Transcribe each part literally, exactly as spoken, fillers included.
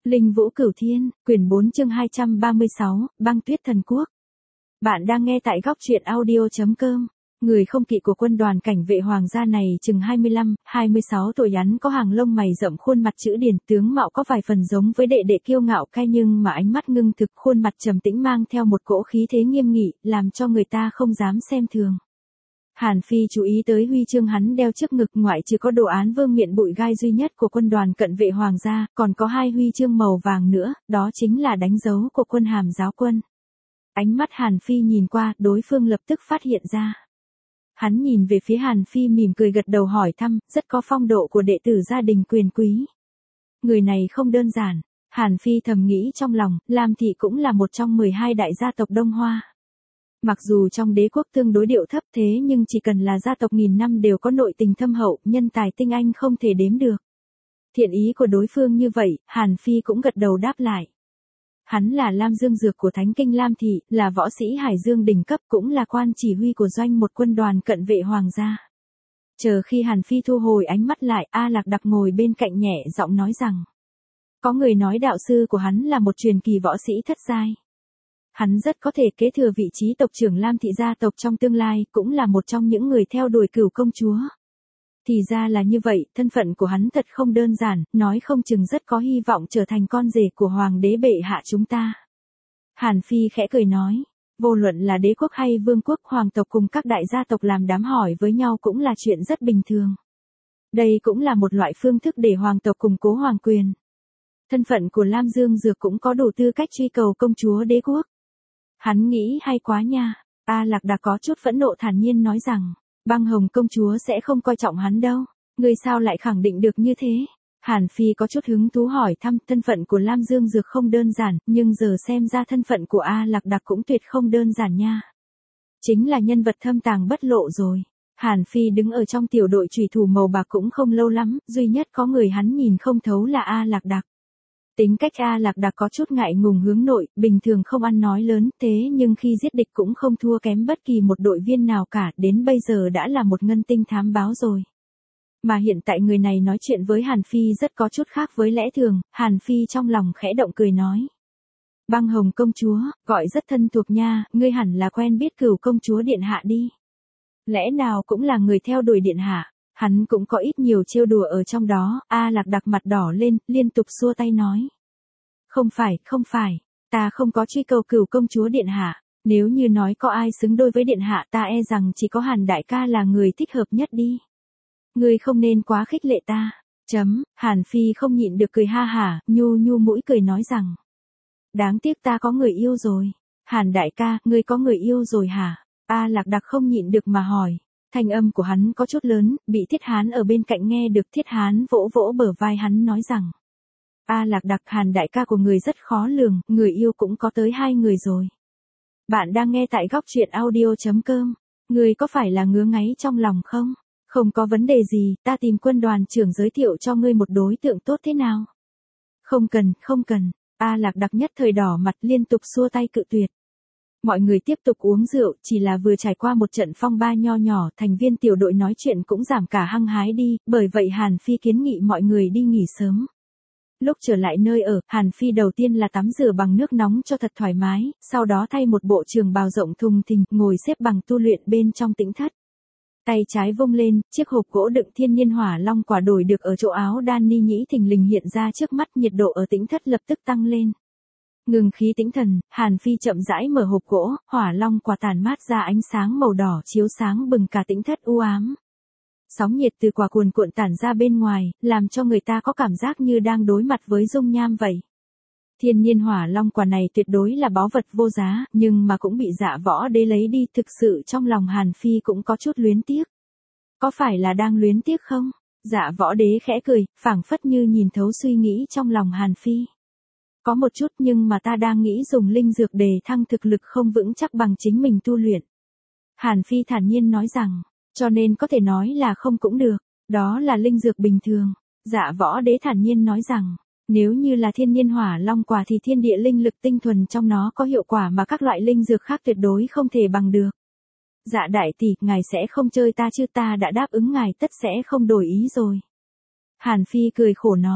Linh Vũ Cửu Thiên, quyển bốn chương hai trăm ba mươi sáu, Băng Tuyết Thần Quốc. Bạn đang nghe tại góc truyện audio.com. Người không kỵ của quân đoàn cảnh vệ hoàng gia này chừng hai mươi lăm, hai mươi sáu tuổi, hắn có hàng lông mày rậm, khuôn mặt chữ điển, tướng mạo có vài phần giống với đệ đệ kiêu ngạo cay nhưng mà ánh mắt ngưng thực, khuôn mặt trầm tĩnh mang theo một cỗ khí thế nghiêm nghị, làm cho người ta không dám xem thường. Hàn Phi chú ý tới huy chương hắn đeo trước ngực, ngoại trừ có đồ án vương miện bụi gai duy nhất của quân đoàn cận vệ hoàng gia, còn có hai huy chương màu vàng nữa, đó chính là đánh dấu của quân hàm giáo quân. Ánh mắt Hàn Phi nhìn qua, đối phương lập tức phát hiện ra. Hắn nhìn về phía Hàn Phi mỉm cười gật đầu hỏi thăm, rất có phong độ của đệ tử gia đình quyền quý. Người này không đơn giản, Hàn Phi thầm nghĩ trong lòng, Lam Thị cũng là một trong mười hai đại gia tộc Đông Hoa. Mặc dù trong đế quốc tương đối điệu thấp thế nhưng chỉ cần là gia tộc nghìn năm đều có nội tình thâm hậu, nhân tài tinh anh không thể đếm được. Thiện ý của đối phương như vậy, Hàn Phi cũng gật đầu đáp lại. Hắn là Lam Dương Dược của Thánh Kinh Lam Thị, là võ sĩ Hải Dương đỉnh cấp, cũng là quan chỉ huy của doanh một quân đoàn cận vệ hoàng gia. Chờ khi Hàn Phi thu hồi ánh mắt lại, A Lạc Đặc ngồi bên cạnh nhẹ giọng nói rằng. Có người nói đạo sư của hắn là một truyền kỳ võ sĩ thất giai. Hắn rất có thể kế thừa vị trí tộc trưởng Lam Thị gia tộc trong tương lai, cũng là một trong những người theo đuổi Cửu công chúa. Thì ra là như vậy, thân phận của hắn thật không đơn giản, nói không chừng rất có hy vọng trở thành con rể của hoàng đế bệ hạ chúng ta. Hàn Phi khẽ cười nói, vô luận là đế quốc hay vương quốc, hoàng tộc cùng các đại gia tộc làm đám hỏi với nhau cũng là chuyện rất bình thường. Đây cũng là một loại phương thức để hoàng tộc củng cố hoàng quyền. Thân phận của Lam Dương Dược cũng có đủ tư cách truy cầu công chúa đế quốc. Hắn nghĩ hay quá nha. A Lạc Đà có chút phẫn nộ thản nhiên nói rằng, Băng Hồng công chúa sẽ không coi trọng hắn đâu. Ngươi sao lại khẳng định được như thế? Hàn Phi có chút hứng thú hỏi thăm, thân phận của Lam Dương Dược không đơn giản, nhưng giờ xem ra thân phận của A Lạc Đà cũng tuyệt không đơn giản nha. Chính là nhân vật thâm tàng bất lộ rồi. Hàn Phi đứng ở trong tiểu đội chủy thủ màu bạc cũng không lâu lắm, duy nhất có người hắn nhìn không thấu là A Lạc Đà. Tính cách A Lạc Đà có chút ngại ngùng hướng nội, bình thường không ăn nói lớn, thế nhưng khi giết địch cũng không thua kém bất kỳ một đội viên nào cả, đến bây giờ đã là một ngân tinh thám báo rồi. Mà hiện tại người này nói chuyện với Hàn Phi rất có chút khác với lẽ thường, Hàn Phi trong lòng khẽ động cười nói. Băng Hồng công chúa, gọi rất thân thuộc nha, ngươi hẳn là quen biết Cửu công chúa điện hạ đi. Lẽ nào cũng là người theo đuổi điện hạ. Hắn cũng có ít nhiều trêu đùa ở trong đó, A Lạc Đặc mặt đỏ lên, liên tục xua tay nói. Không phải, không phải, ta không có truy cầu Cửu công chúa điện hạ, nếu như nói có ai xứng đôi với điện hạ ta e rằng chỉ có Hàn đại ca là người thích hợp nhất đi. Ngươi không nên quá khích lệ ta, chấm, Hàn Phi không nhịn được cười ha hả, nhu nhu mũi cười nói rằng. Đáng tiếc ta có người yêu rồi. Hàn đại ca, ngươi có người yêu rồi hả? A Lạc Đặc không nhịn được mà hỏi. Thanh âm của hắn có chút lớn, bị Thiết Hán ở bên cạnh nghe được. Thiết Hán vỗ vỗ bờ vai hắn nói rằng. A Lạc Đặc, Hàn đại ca của người rất khó lường, người yêu cũng có tới hai người rồi. Bạn đang nghe tại góc truyện audio.com. Người có phải là ngứa ngáy trong lòng không? Không có vấn đề gì, ta tìm quân đoàn trưởng giới thiệu cho ngươi một đối tượng tốt thế nào? Không cần, không cần. A Lạc Đặc nhất thời đỏ mặt liên tục xua tay cự tuyệt. Mọi người tiếp tục uống rượu, chỉ là vừa trải qua một trận phong ba nho nhỏ, thành viên tiểu đội nói chuyện cũng giảm cả hăng hái đi, bởi vậy Hàn Phi kiến nghị mọi người đi nghỉ sớm. Lúc trở lại nơi ở, Hàn Phi đầu tiên là tắm rửa bằng nước nóng cho thật thoải mái, sau đó thay một bộ trường bào rộng thùng thình, ngồi xếp bằng tu luyện bên trong tĩnh thất. Tay trái vung lên, chiếc hộp gỗ đựng thiên nhiên hỏa long quả đổi được ở chỗ áo đan ni nhĩ thình lình hiện ra trước mắt, nhiệt độ ở tĩnh thất lập tức tăng lên. Ngừng khí tĩnh thần, Hàn Phi chậm rãi mở hộp gỗ, hỏa long quả tản mát ra ánh sáng màu đỏ chiếu sáng bừng cả tĩnh thất u ám. Sóng nhiệt từ quả cuồn cuộn tản ra bên ngoài, làm cho người ta có cảm giác như đang đối mặt với dung nham vậy. Thiên nhiên hỏa long quả này tuyệt đối là báu vật vô giá, nhưng mà cũng bị Dạ Võ Đế lấy đi, thực sự trong lòng Hàn Phi cũng có chút luyến tiếc. Có phải là đang luyến tiếc không? Dạ Võ Đế khẽ cười, phảng phất như nhìn thấu suy nghĩ trong lòng Hàn Phi. Có một chút, nhưng mà ta đang nghĩ dùng linh dược để thăng thực lực không vững chắc bằng chính mình tu luyện. Hàn Phi thản nhiên nói rằng, cho nên có thể nói là không cũng được, đó là linh dược bình thường. Dạ Võ Đế thản nhiên nói rằng, nếu như là thiên nhiên hỏa long quả thì thiên địa linh lực tinh thuần trong nó có hiệu quả mà các loại linh dược khác tuyệt đối không thể bằng được. Dạ đại tỷ, ngài sẽ không chơi ta chứ? Ta đã đáp ứng ngài tất sẽ không đổi ý rồi. Hàn Phi cười khổ nói.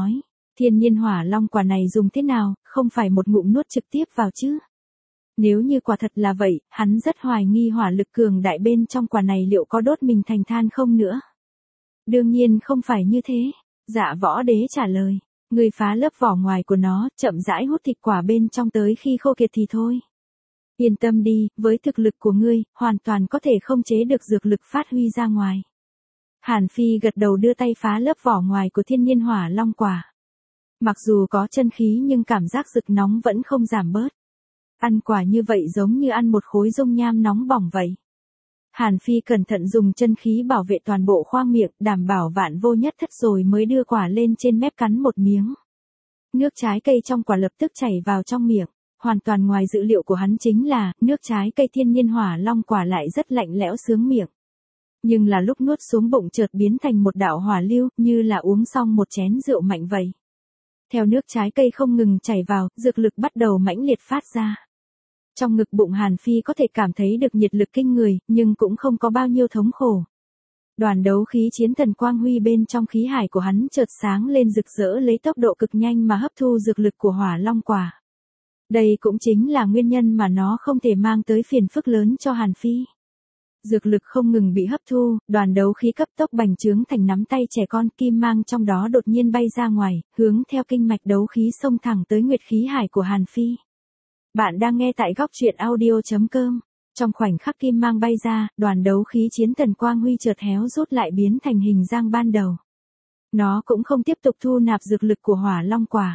Thiên nhiên hỏa long quả này dùng thế nào, không phải một ngụm nuốt trực tiếp vào chứ? Nếu như quả thật là vậy, hắn rất hoài nghi hỏa lực cường đại bên trong quả này liệu có đốt mình thành than không nữa. Đương nhiên không phải như thế. Dạ võ đế trả lời. Ngươi phá lớp vỏ ngoài của nó, chậm rãi hút thịt quả bên trong tới khi khô kiệt thì thôi. Yên tâm đi, với thực lực của ngươi, hoàn toàn có thể không chế được dược lực phát huy ra ngoài. Hàn Phi gật đầu đưa tay phá lớp vỏ ngoài của thiên nhiên hỏa long quả. Mặc dù có chân khí nhưng cảm giác rực nóng vẫn không giảm bớt. Ăn quả như vậy giống như ăn một khối dung nham nóng bỏng vậy. Hàn Phi cẩn thận dùng chân khí bảo vệ toàn bộ khoang miệng, đảm bảo vạn vô nhất thất rồi mới đưa quả lên trên mép cắn một miếng. Nước trái cây trong quả lập tức chảy vào trong miệng. Hoàn toàn ngoài dự liệu của hắn chính là, nước trái cây thiên nhiên hỏa long quả lại rất lạnh lẽo sướng miệng. Nhưng là lúc nuốt xuống bụng chợt biến thành một đạo hỏa lưu, như là uống xong một chén rượu mạnh vậy. Theo nước trái cây không ngừng chảy vào, dược lực bắt đầu mãnh liệt phát ra. Trong ngực bụng Hàn Phi có thể cảm thấy được nhiệt lực kinh người, nhưng cũng không có bao nhiêu thống khổ. Đoàn đấu khí chiến thần quang huy bên trong khí hải của hắn chợt sáng lên rực rỡ lấy tốc độ cực nhanh mà hấp thu dược lực của hỏa long quả. Đây cũng chính là nguyên nhân mà nó không thể mang tới phiền phức lớn cho Hàn Phi. Dược lực không ngừng bị hấp thu, đoàn đấu khí cấp tốc bành trướng thành nắm tay trẻ con, kim mang trong đó đột nhiên bay ra ngoài, hướng theo kinh mạch đấu khí xông thẳng tới nguyệt khí hải của Hàn Phi. Bạn đang nghe tại góc truyện audio chấm com. Trong khoảnh khắc kim mang bay ra, đoàn đấu khí chiến thần quang huy chợt héo rút lại biến thành hình dáng ban đầu. Nó cũng không tiếp tục thu nạp dược lực của hỏa long quả.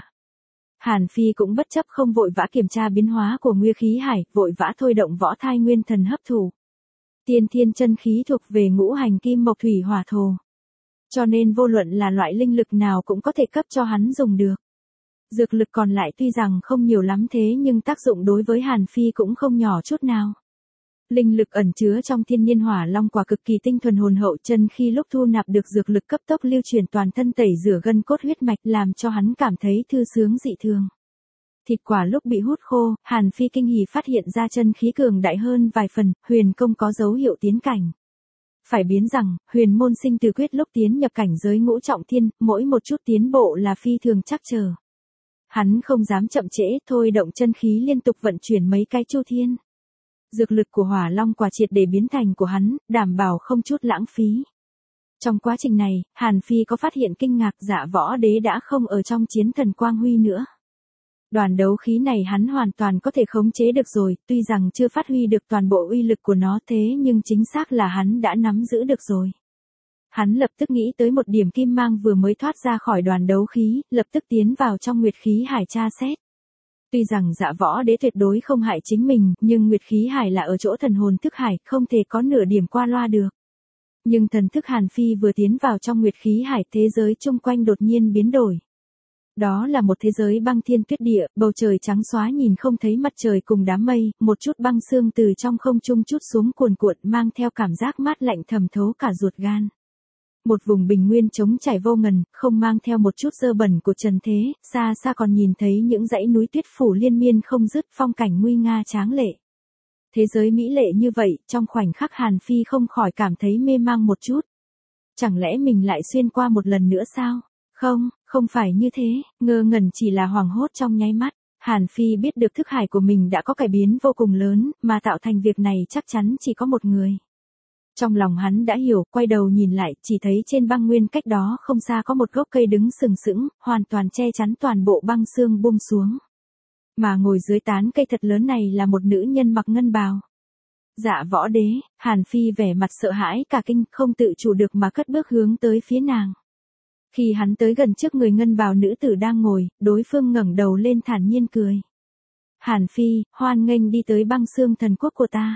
Hàn Phi cũng bất chấp không vội vã kiểm tra biến hóa của nguyên khí hải, vội vã thôi động võ thai nguyên thần hấp thụ. Tiên thiên chân khí thuộc về ngũ hành kim mộc thủy hỏa thổ. Cho nên vô luận là loại linh lực nào cũng có thể cấp cho hắn dùng được. Dược lực còn lại tuy rằng không nhiều lắm thế nhưng tác dụng đối với Hàn Phi cũng không nhỏ chút nào. Linh lực ẩn chứa trong thiên nhiên hỏa long quả cực kỳ tinh thuần hồn hậu, chân khi lúc thu nạp được dược lực cấp tốc lưu chuyển toàn thân, tẩy rửa gân cốt huyết mạch, làm cho hắn cảm thấy thư sướng dị thường. Thịt quả lúc bị hút khô, Hàn Phi kinh hỉ phát hiện ra chân khí cường đại hơn vài phần, huyền công có dấu hiệu tiến cảnh. Phải biến rằng, huyền môn sinh từ quyết lúc tiến nhập cảnh giới ngũ trọng thiên, mỗi một chút tiến bộ là phi thường chắc chờ. Hắn không dám chậm trễ, thôi động chân khí liên tục vận chuyển mấy cái chu thiên. Dược lực của hỏa long quả triệt để biến thành của hắn, đảm bảo không chút lãng phí. Trong quá trình này, Hàn Phi có phát hiện kinh ngạc, Dạ Võ Đế đã không ở trong chiến thần quang huy nữa. Đoàn đấu khí này hắn hoàn toàn có thể khống chế được rồi, tuy rằng chưa phát huy được toàn bộ uy lực của nó thế nhưng chính xác là hắn đã nắm giữ được rồi. Hắn lập tức nghĩ tới một điểm kim mang vừa mới thoát ra khỏi đoàn đấu khí, lập tức tiến vào trong nguyệt khí hải tra xét. Tuy rằng Dạ Võ Đế tuyệt đối không hại chính mình, nhưng nguyệt khí hải là ở chỗ thần hồn thức hải, không thể có nửa điểm qua loa được. Nhưng thần thức Hàn Phi vừa tiến vào trong nguyệt khí hải, thế giới chung quanh đột nhiên biến đổi. Đó là một thế giới băng thiên tuyết địa, bầu trời trắng xóa nhìn không thấy mặt trời cùng đám mây, một chút băng sương từ trong không trung chút xuống cuồn cuộn mang theo cảm giác mát lạnh thẩm thấu cả ruột gan. Một vùng bình nguyên trống trải vô ngần, không mang theo một chút dơ bẩn của trần thế, xa xa còn nhìn thấy những dãy núi tuyết phủ liên miên không dứt, phong cảnh nguy nga tráng lệ. Thế giới mỹ lệ như vậy, trong khoảnh khắc Hàn Phi không khỏi cảm thấy mê mang một chút. Chẳng lẽ mình lại xuyên qua một lần nữa sao? Không, không phải như thế, ngơ ngẩn chỉ là hoảng hốt trong nháy mắt. Hàn Phi biết được thức hải của mình đã có cải biến vô cùng lớn, mà tạo thành việc này chắc chắn chỉ có một người. Trong lòng hắn đã hiểu, quay đầu nhìn lại, chỉ thấy trên băng nguyên cách đó không xa có một gốc cây đứng sừng sững, hoàn toàn che chắn toàn bộ băng sương buông xuống. Mà ngồi dưới tán cây thật lớn này là một nữ nhân mặc ngân bào. Dạ Võ Đế, Hàn Phi vẻ mặt sợ hãi cả kinh, không tự chủ được mà cất bước hướng tới phía nàng. Khi hắn tới gần trước người ngân bào nữ tử đang ngồi, đối phương ngẩng đầu lên thản nhiên cười. Hàn Phi, hoan nghênh đi tới băng sương thần quốc của ta.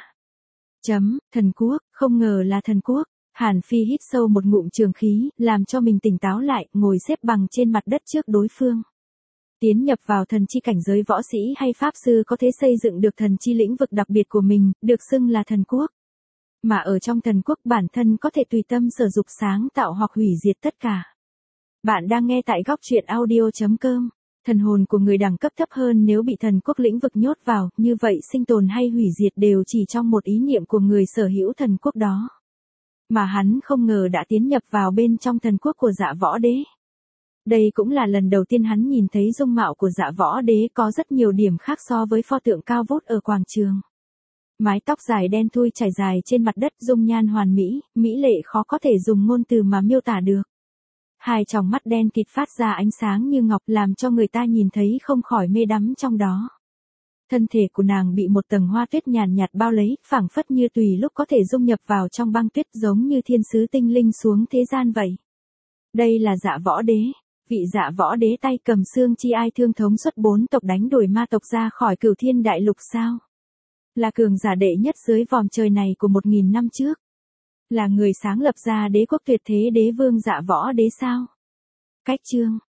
Chấm, thần quốc, không ngờ là thần quốc. Hàn Phi hít sâu một ngụm trường khí, làm cho mình tỉnh táo lại, ngồi xếp bằng trên mặt đất trước đối phương. Tiến nhập vào thần chi cảnh giới, võ sĩ hay pháp sư có thể xây dựng được thần chi lĩnh vực đặc biệt của mình, được xưng là thần quốc. Mà ở trong thần quốc bản thân có thể tùy tâm sở dục sáng tạo hoặc hủy diệt tất cả. Bạn đang nghe tại góc truyện audio chấm com. Thần hồn của người đẳng cấp thấp hơn nếu bị thần quốc lĩnh vực nhốt vào, như vậy sinh tồn hay hủy diệt đều chỉ trong một ý niệm của người sở hữu thần quốc đó. Mà hắn không ngờ đã tiến nhập vào bên trong thần quốc của Dạ Võ Đế. Đây cũng là lần đầu tiên hắn nhìn thấy dung mạo của Dạ Võ Đế, có rất nhiều điểm khác so với pho tượng cao vút ở quảng trường. Mái tóc dài đen thui trải dài trên mặt đất, dung nhan hoàn mỹ, mỹ lệ khó có thể dùng ngôn từ mà miêu tả được. Hai tròng mắt đen kịt phát ra ánh sáng như ngọc, làm cho người ta nhìn thấy không khỏi mê đắm trong đó. Thân thể của nàng bị một tầng hoa tuyết nhàn nhạt bao lấy, phảng phất như tùy lúc có thể dung nhập vào trong băng tuyết, giống như thiên sứ tinh linh xuống thế gian vậy. Đây là Dạ Võ Đế. Vị Dạ Võ Đế tay cầm xương chi ai thương thống suất bốn tộc đánh đuổi ma tộc ra khỏi Cửu Thiên Đại Lục sao? Là cường giả đệ nhất dưới vòm trời này của một nghìn năm trước. Là người sáng lập ra đế quốc tuyệt thế đế vương Dạ Võ Đế sao? Cách chương